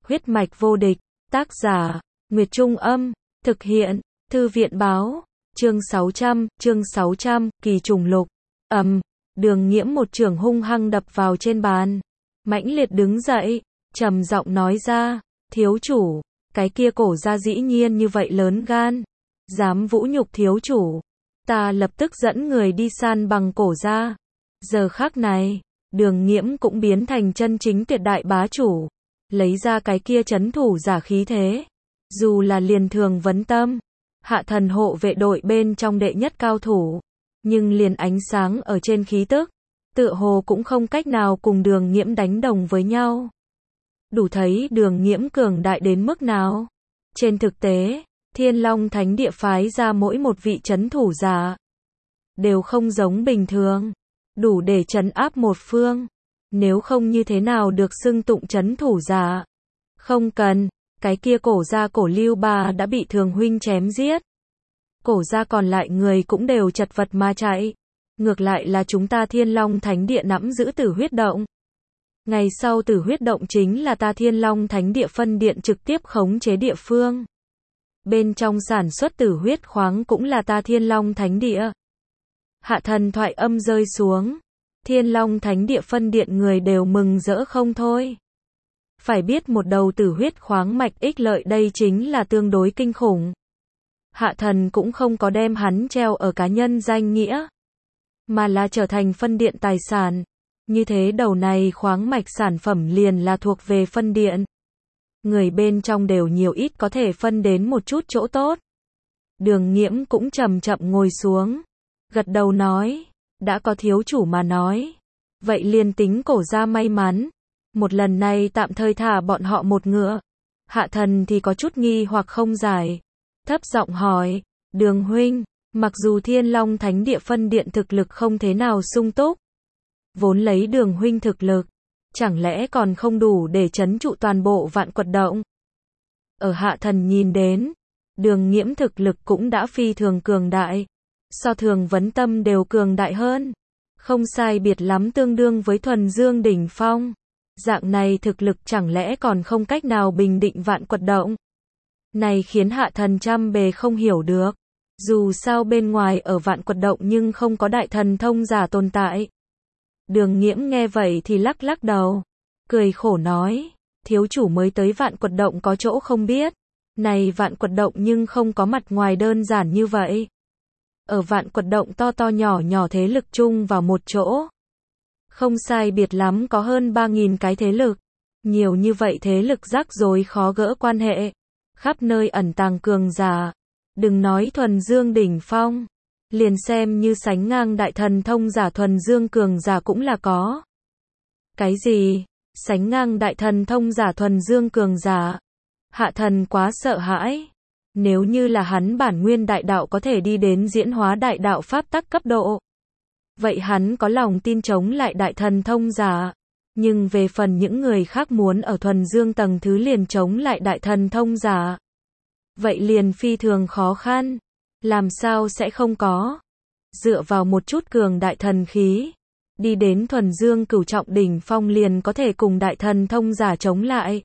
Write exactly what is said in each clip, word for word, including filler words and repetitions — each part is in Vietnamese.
Huyết mạch vô địch, tác giả, Nguyệt Trung Âm, thực hiện, Thư viện Báo, chương sáu trăm, chương sáu trăm, kỳ trùng lục, ầm, Đường Nghiễm một chưởng hung hăng đập vào trên bàn, mãnh liệt đứng dậy, trầm giọng nói ra, thiếu chủ, cái kia cổ gia dĩ nhiên như vậy lớn gan, dám vũ nhục thiếu chủ, ta lập tức dẫn người đi san bằng cổ gia. Giờ khắc này, Đường Nghiễm cũng biến thành chân chính tuyệt đại bá chủ, lấy ra cái kia chấn thủ giả khí thế, dù là liền thường vấn tâm, hạ thần hộ vệ đội bên trong đệ nhất cao thủ, nhưng liền ánh sáng ở trên khí tức, tựa hồ cũng không cách nào cùng Đường Nghiễm đánh đồng với nhau. Đủ thấy Đường Nghiễm cường đại đến mức nào. Trên thực tế, Thiên Long Thánh Địa phái ra mỗi một vị chấn thủ giả, đều không giống bình thường, đủ để trấn áp một phương. Nếu không như thế nào được xưng tụng chấn thủ giả. Không cần, cái kia cổ gia cổ Lưu Bà đã bị Thường huynh chém giết. Cổ gia còn lại người cũng đều chật vật mà chạy. Ngược lại là chúng ta Thiên Long Thánh Địa nắm giữ Tử Huyết Động. Ngày sau Tử Huyết Động chính là ta Thiên Long Thánh Địa phân điện trực tiếp khống chế địa phương. Bên trong sản xuất tử huyết khoáng cũng là ta Thiên Long Thánh Địa. Hạ thần thoại âm rơi xuống. Thiên Long Thánh Địa phân điện người đều mừng rỡ không thôi. Phải biết một đầu tử huyết khoáng mạch ích lợi đây chính là tương đối kinh khủng. Hạ thần cũng không có đem hắn treo ở cá nhân danh nghĩa, mà là trở thành phân điện tài sản. Như thế đầu này khoáng mạch sản phẩm liền là thuộc về phân điện. Người bên trong đều nhiều ít có thể phân đến một chút chỗ tốt. Đường Nghiễm cũng chậm chậm ngồi xuống, gật đầu nói, đã có thiếu chủ mà nói, vậy liền tính cổ gia may mắn, một lần này tạm thời thả bọn họ một ngựa. Hạ thần thì có chút nghi hoặc không giải, thấp giọng hỏi, Đường huynh, mặc dù Thiên Long Thánh Địa phân điện thực lực không thế nào sung túc, vốn lấy Đường huynh thực lực, chẳng lẽ còn không đủ để trấn trụ toàn bộ Vạn Quật Động? Ở hạ thần nhìn đến, Đường Nghiễm thực lực cũng đã phi thường cường đại, so Thường vấn tâm đều cường đại hơn, không sai biệt lắm tương đương với thuần dương đỉnh phong. Dạng này thực lực chẳng lẽ còn không cách nào bình định Vạn Quật Động? Này khiến hạ thần trăm bề không hiểu được. Dù sao bên ngoài ở Vạn Quật Động nhưng không có đại thần thông giả tồn tại. Đường Nghiễm nghe vậy thì lắc lắc đầu, cười khổ nói, thiếu chủ mới tới Vạn Quật Động có chỗ không biết. Này Vạn Quật Động nhưng không có mặt ngoài đơn giản như vậy. Ở Vạn Quật Động to to nhỏ nhỏ thế lực chung vào một chỗ. Không sai biệt lắm có hơn ba nghìn cái thế lực. Nhiều như vậy thế lực rắc rối khó gỡ quan hệ. Khắp nơi ẩn tàng cường giả. Đừng nói thuần dương đỉnh phong. Liền xem như sánh ngang đại thần thông giả thuần dương cường giả cũng là có. Cái gì? Sánh ngang đại thần thông giả thuần dương cường giả? Hạ thần quá sợ hãi. Nếu như là hắn bản nguyên đại đạo có thể đi đến diễn hóa đại đạo pháp tắc cấp độ, vậy hắn có lòng tin chống lại đại thần thông giả. Nhưng về phần những người khác muốn ở thuần dương tầng thứ liền chống lại đại thần thông giả, vậy liền phi thường khó khăn. Làm sao sẽ không có? Dựa vào một chút cường đại thần khí, đi đến thuần dương cửu trọng đỉnh phong liền có thể cùng đại thần thông giả chống lại.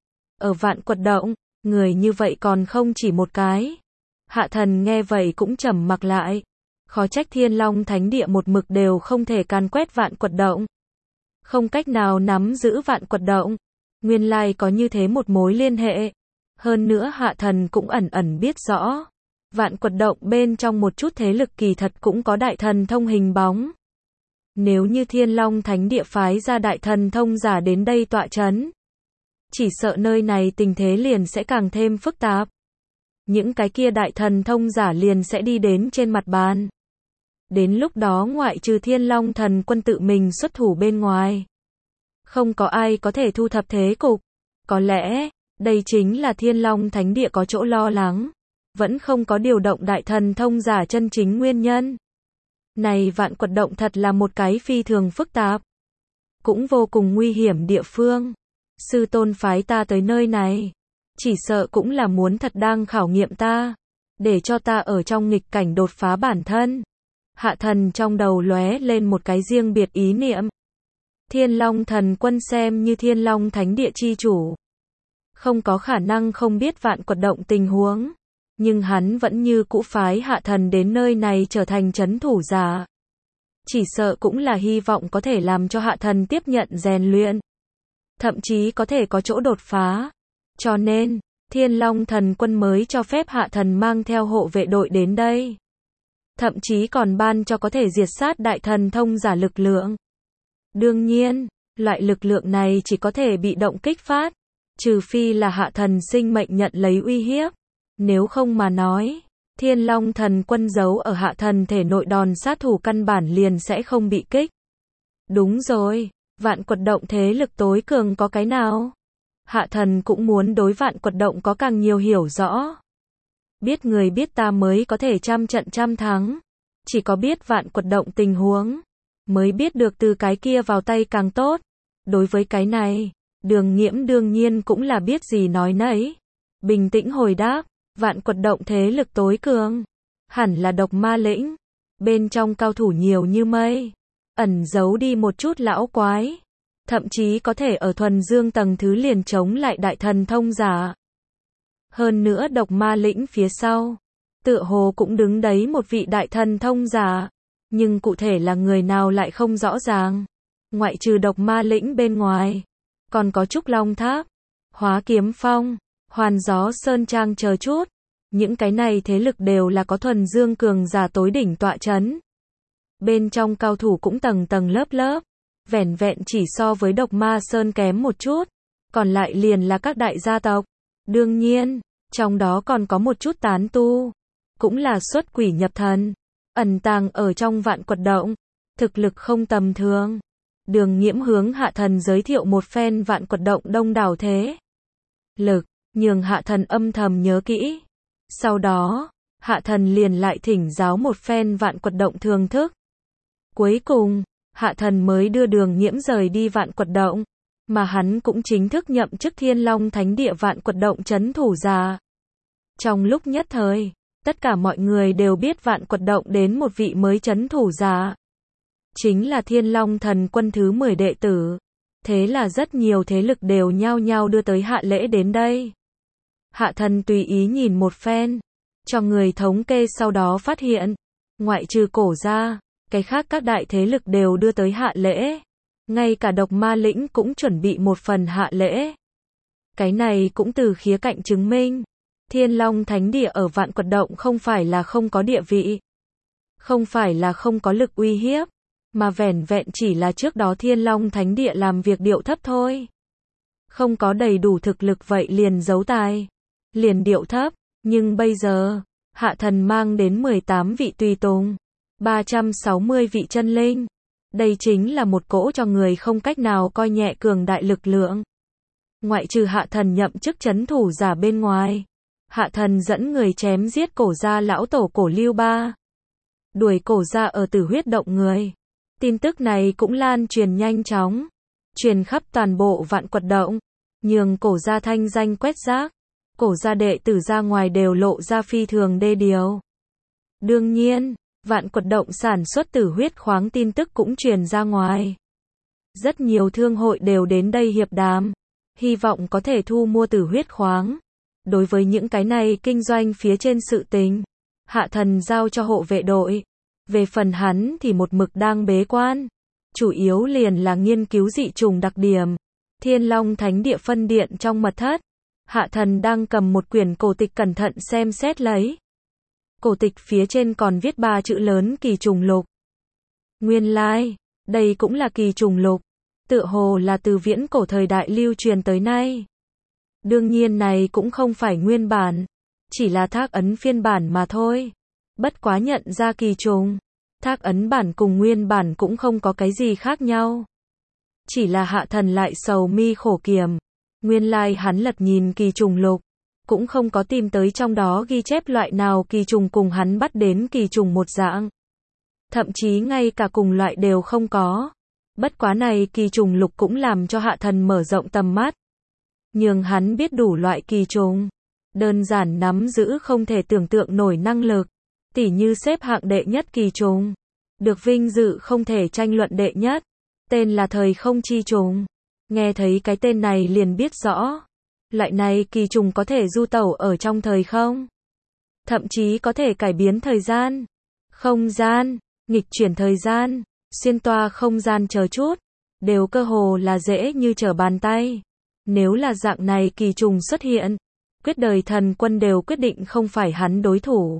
Ở Vạn Quật Động, người như vậy còn không chỉ một cái. Hạ thần nghe vậy cũng trầm mặc lại. Khó trách Thiên Long Thánh Địa một mực đều không thể càn quét Vạn Quật Động. Không cách nào nắm giữ Vạn Quật Động. Nguyên lai có như thế một mối liên hệ. Hơn nữa hạ thần cũng ẩn ẩn biết rõ. Vạn Quật Động bên trong một chút thế lực kỳ thật cũng có đại thần thông hình bóng. Nếu như Thiên Long Thánh Địa phái ra đại thần thông giả đến đây tọa chấn, chỉ sợ nơi này tình thế liền sẽ càng thêm phức tạp. Những cái kia đại thần thông giả liền sẽ đi đến trên mặt bàn. Đến lúc đó ngoại trừ Thiên Long Thần Quân tự mình xuất thủ bên ngoài, không có ai có thể thu thập thế cục. Có lẽ, đây chính là Thiên Long Thánh Địa có chỗ lo lắng, vẫn không có điều động đại thần thông giả chân chính nguyên nhân. Này Vạn Quật Động thật là một cái phi thường phức tạp, cũng vô cùng nguy hiểm địa phương. Sư tôn phái ta tới nơi này, chỉ sợ cũng là muốn thật đang khảo nghiệm ta, để cho ta ở trong nghịch cảnh đột phá bản thân. Hạ thần trong đầu lóe lên một cái riêng biệt ý niệm. Thiên Long Thần Quân xem như Thiên Long Thánh Địa chi chủ, không có khả năng không biết vạn quật động tình huống. Nhưng hắn vẫn như cũ phái Hạ Thần đến nơi này trở thành trấn thủ giả. Chỉ sợ cũng là hy vọng có thể làm cho Hạ Thần tiếp nhận rèn luyện. Thậm chí có thể có chỗ đột phá. Cho nên, Thiên Long Thần Quân mới cho phép Hạ Thần mang theo hộ vệ đội đến đây. Thậm chí còn ban cho có thể diệt sát đại thần thông giả lực lượng. Đương nhiên, loại lực lượng này chỉ có thể bị động kích phát. Trừ phi là Hạ Thần sinh mệnh nhận lấy uy hiếp. Nếu không mà nói, Thiên Long Thần Quân giấu ở Hạ Thần thể nội đòn sát thủ căn bản liền sẽ không bị kích. Đúng rồi, vạn quật động thế lực tối cường có cái nào? Hạ Thần cũng muốn đối vạn quật động có càng nhiều hiểu rõ. Biết người biết ta mới có thể trăm trận trăm thắng. Chỉ có biết vạn quật động tình huống, mới biết được từ cái kia vào tay càng tốt. Đối với cái này, Đường Nghiễm đương nhiên cũng là biết gì nói nấy. Bình tĩnh hồi đáp, vạn quật động thế lực tối cường. Hẳn là Độc Ma Lĩnh. Bên trong cao thủ nhiều như mây. Ẩn giấu đi một chút lão quái. Thậm chí có thể ở thuần dương tầng thứ liền chống lại đại thần thông giả. Hơn nữa Độc Ma Lĩnh phía sau, tựa hồ cũng đứng đấy một vị đại thần thông giả. Nhưng cụ thể là người nào lại không rõ ràng. Ngoại trừ Độc Ma Lĩnh bên ngoài, còn có Trúc Long Tháp, Hóa Kiếm Phong, Hoàn Gió Sơn Trang chờ chút. Những cái này thế lực đều là có thuần dương cường giả tối đỉnh tọa chấn. Bên trong cao thủ cũng tầng tầng lớp lớp. Vẻn vẹn chỉ so với Độc Ma Sơn kém một chút. Còn lại liền là các đại gia tộc. Đương nhiên, trong đó còn có một chút tán tu. Cũng là xuất quỷ nhập thần. Ẩn tàng ở trong vạn quật động. Thực lực không tầm thường. Đường Nghiễm hướng Hạ Thần giới thiệu một phen vạn quật động đông đảo thế lực, nhường Hạ Thần âm thầm nhớ kỹ. Sau đó, Hạ Thần liền lại thỉnh giáo một phen vạn quật động thường thức. Cuối cùng, Hạ Thần mới đưa Đường Nghiễm rời đi vạn quật động, mà hắn cũng chính thức nhậm chức Thiên Long Thánh Địa vạn quật động trấn thủ giả. Trong lúc nhất thời, tất cả mọi người đều biết vạn quật động đến một vị mới trấn thủ giả. Chính là Thiên Long Thần Quân thứ mười đệ tử. Thế là rất nhiều thế lực đều nhao nhao đưa tới hạ lễ đến đây. Hạ Thần tùy ý nhìn một phen, cho người thống kê sau đó phát hiện, ngoại trừ Cổ ra, cái khác các đại thế lực đều đưa tới hạ lễ. Ngay cả Độc Ma Lĩnh cũng chuẩn bị một phần hạ lễ. Cái này cũng từ khía cạnh chứng minh, Thiên Long Thánh Địa ở vạn quật động không phải là không có địa vị, không phải là không có lực uy hiếp, mà vẻn vẹn chỉ là trước đó Thiên Long Thánh Địa làm việc điệu thấp thôi. Không có đầy đủ thực lực vậy liền giấu tài, liền điệu thấp, nhưng bây giờ, Hạ Thần mang đến mười tám vị tùy tùng, ba trăm sáu mươi vị chân linh. Đây chính là một cỗ cho người không cách nào coi nhẹ cường đại lực lượng. Ngoại trừ Hạ Thần nhậm chức trấn thủ giả bên ngoài, Hạ Thần dẫn người chém giết Cổ gia lão tổ Cổ Lưu Ba, đuổi Cổ gia ở Tử Huyết động người. Tin tức này cũng lan truyền nhanh chóng, truyền khắp toàn bộ vạn quật động, nhường Cổ gia thanh danh quét rác. Cổ gia đệ tử ra ngoài đều lộ ra phi thường đê điều. Đương nhiên, vạn quật động sản xuất tử huyết khoáng tin tức cũng truyền ra ngoài. Rất nhiều thương hội đều đến đây hiệp đàm, hy vọng có thể thu mua tử huyết khoáng. Đối với những cái này kinh doanh phía trên sự tình, Hạ Thần giao cho hộ vệ đội. Về phần hắn thì một mực đang bế quan, chủ yếu liền là nghiên cứu dị trùng đặc điểm. Thiên Long Thánh Địa phân điện trong mật thất, Hạ Thần đang cầm một quyển cổ tịch cẩn thận xem xét lấy. Cổ tịch phía trên còn viết ba chữ lớn kỳ trùng lục. Nguyên lai, like, đây cũng là kỳ trùng lục, tựa hồ là từ viễn cổ thời đại lưu truyền tới nay. Đương nhiên này cũng không phải nguyên bản, chỉ là thác ấn phiên bản mà thôi. Bất quá nhận ra kỳ trùng, thác ấn bản cùng nguyên bản cũng không có cái gì khác nhau. Chỉ là Hạ Thần lại sầu mi khổ kiểm. Nguyên lai like hắn lật nhìn kỳ trùng lục, cũng không có tìm tới trong đó ghi chép loại nào kỳ trùng cùng hắn bắt đến kỳ trùng một dạng. Thậm chí ngay cả cùng loại đều không có. Bất quá này kỳ trùng lục cũng làm cho Hạ Thần mở rộng tầm mắt. Nhường hắn biết đủ loại kỳ trùng. Đơn giản nắm giữ không thể tưởng tượng nổi năng lực. Tỉ như xếp hạng đệ nhất kỳ trùng. Được vinh dự không thể tranh luận đệ nhất. Tên là thời không chi trùng. Nghe thấy cái tên này liền biết rõ. Loại này kỳ trùng có thể du tẩu ở trong thời không. Thậm chí có thể cải biến thời gian, không gian, nghịch chuyển thời gian, xuyên toa không gian chờ chút, đều cơ hồ là dễ như trở bàn tay. Nếu là dạng này kỳ trùng xuất hiện, quyết đời thần quân đều quyết định không phải hắn đối thủ.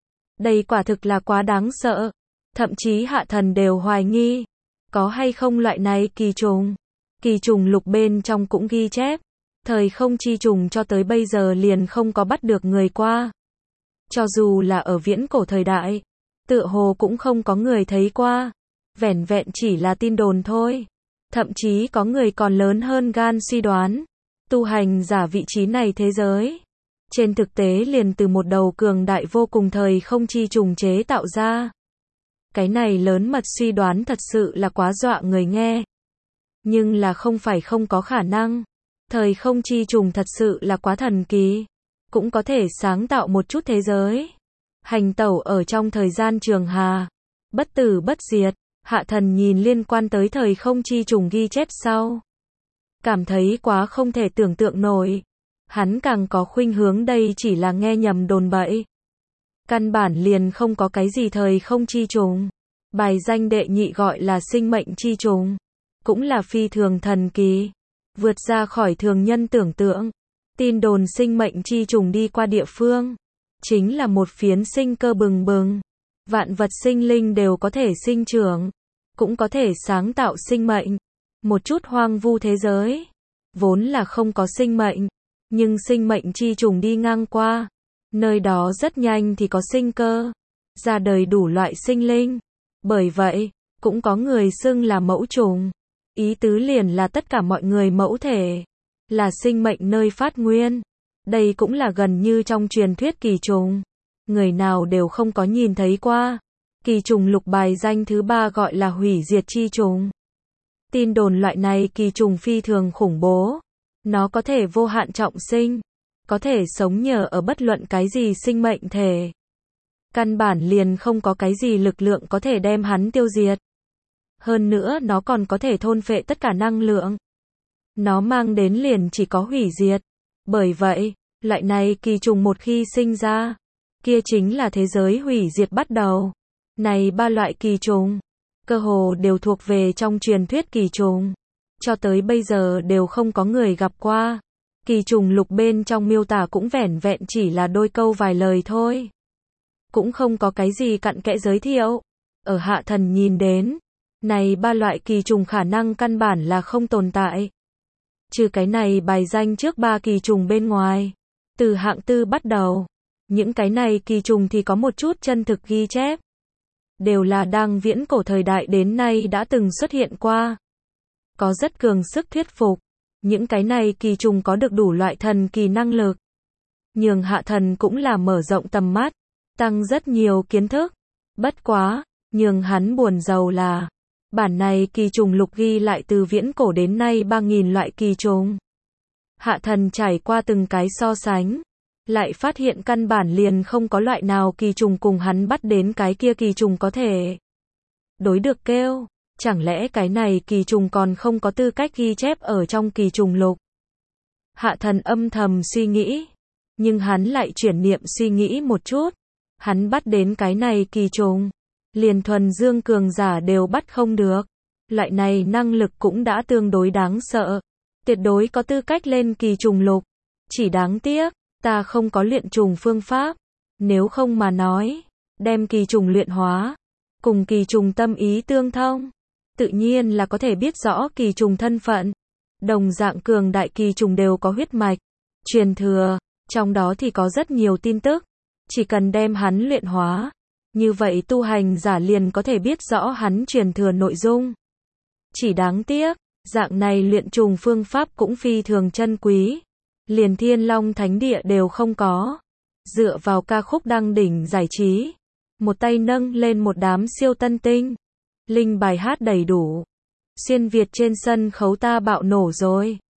Đây quả thực là quá đáng sợ. Thậm chí hạ thần đều hoài nghi, có hay không loại này kỳ trùng. Kỳ trùng lục bên trong cũng ghi chép, thời không chi trùng cho tới bây giờ liền không có bắt được người qua. Cho dù là ở viễn cổ thời đại, tựa hồ cũng không có người thấy qua. Vẻn vẹn chỉ là tin đồn thôi. Thậm chí có người còn lớn hơn gan suy đoán, tu hành giả vị trí này thế giới. Trên thực tế liền từ một đầu cường đại vô cùng thời không chi trùng chế tạo ra. Cái này lớn mật suy đoán thật sự là quá dọa người nghe. Nhưng là không phải không có khả năng. Thời không chi trùng thật sự là quá thần kỳ. Cũng có thể sáng tạo một chút thế giới. Hành tẩu ở trong thời gian trường hà. Bất tử bất diệt. Hạ thần nhìn liên quan tới thời không chi trùng ghi chép sau. Cảm thấy quá không thể tưởng tượng nổi. Hắn càng có khuynh hướng đây chỉ là nghe nhầm đồn bậy. Căn bản liền không có cái gì thời không chi trùng. Bài danh đệ nhị gọi là sinh mệnh chi trùng. Cũng là phi thường thần kỳ. Vượt ra khỏi thường nhân tưởng tượng. Tin đồn sinh mệnh chi trùng đi qua địa phương. Chính là một phiến sinh cơ bừng bừng. Vạn vật sinh linh đều có thể sinh trưởng. Cũng có thể sáng tạo sinh mệnh. Một chút hoang vu thế giới. Vốn là không có sinh mệnh. Nhưng sinh mệnh chi trùng đi ngang qua. Nơi đó rất nhanh thì có sinh cơ. Ra đời đủ loại sinh linh. Bởi vậy, cũng có người xưng là mẫu trùng. Ý tứ liền là tất cả mọi người mẫu thể. Là sinh mệnh nơi phát nguyên. Đây cũng là gần như trong truyền thuyết kỳ trùng. Người nào đều không có nhìn thấy qua. Kỳ trùng lục bài danh thứ ba gọi là hủy diệt chi trùng. Tin đồn loại này kỳ trùng phi thường khủng bố. Nó có thể vô hạn trọng sinh. Có thể sống nhờ ở bất luận cái gì sinh mệnh thể. Căn bản liền không có cái gì lực lượng có thể đem hắn tiêu diệt. Hơn nữa nó còn có thể thôn phệ tất cả năng lượng. Nó mang đến liền chỉ có hủy diệt. Bởi vậy, loại này kỳ trùng một khi sinh ra, kia chính là thế giới hủy diệt bắt đầu. Này ba loại kỳ trùng, cơ hồ đều thuộc về trong truyền thuyết kỳ trùng. Cho tới bây giờ đều không có người gặp qua. Kỳ trùng lục bên trong miêu tả cũng vẻn vẹn chỉ là đôi câu vài lời thôi. Cũng không có cái gì cặn kẽ giới thiệu. Ở hạ thần nhìn đến, này ba loại kỳ trùng khả năng căn bản là không tồn tại. Trừ cái này bài danh trước ba kỳ trùng bên ngoài. Từ hạng tư bắt đầu. Những cái này kỳ trùng thì có một chút chân thực ghi chép. Đều là đang viễn cổ thời đại đến nay đã từng xuất hiện qua. Có rất cường sức thuyết phục. Những cái này kỳ trùng có được đủ loại thần kỳ năng lực. Nhường hạ thần cũng là mở rộng tầm mắt. Tăng rất nhiều kiến thức. Bất quá, nhường hắn buồn rầu là. Bản này kỳ trùng lục ghi lại từ viễn cổ đến nay ba nghìn loại kỳ trùng. Hạ thần trải qua từng cái so sánh. Lại phát hiện căn bản liền không có loại nào kỳ trùng cùng hắn bắt đến cái kia kỳ trùng có thể đối được kêu. Chẳng lẽ cái này kỳ trùng còn không có tư cách ghi chép ở trong kỳ trùng lục? Hạ thần âm thầm suy nghĩ. Nhưng hắn lại chuyển niệm suy nghĩ một chút. Hắn bắt đến cái này kỳ trùng. Liền thuần dương cường giả đều bắt không được. Loại này năng lực cũng đã tương đối đáng sợ. Tuyệt đối có tư cách lên kỳ trùng lục. Chỉ đáng tiếc, ta không có luyện trùng phương pháp. Nếu không mà nói, đem kỳ trùng luyện hóa. Cùng kỳ trùng tâm ý tương thông. Tự nhiên là có thể biết rõ kỳ trùng thân phận. Đồng dạng cường đại kỳ trùng đều có huyết mạch. Truyền thừa, trong đó thì có rất nhiều tin tức. Chỉ cần đem hắn luyện hóa. Như vậy tu hành giả liền có thể biết rõ hắn truyền thừa nội dung. Chỉ đáng tiếc, dạng này luyện trùng phương pháp cũng phi thường chân quý. Liền Thiên Long Thánh Địa đều không có. Dựa vào ca khúc đăng đỉnh giải trí. Một tay nâng lên một đám siêu tân tinh. Linh bài hát đầy đủ. Xuyên Việt trên sân khấu ta bạo nổ rồi.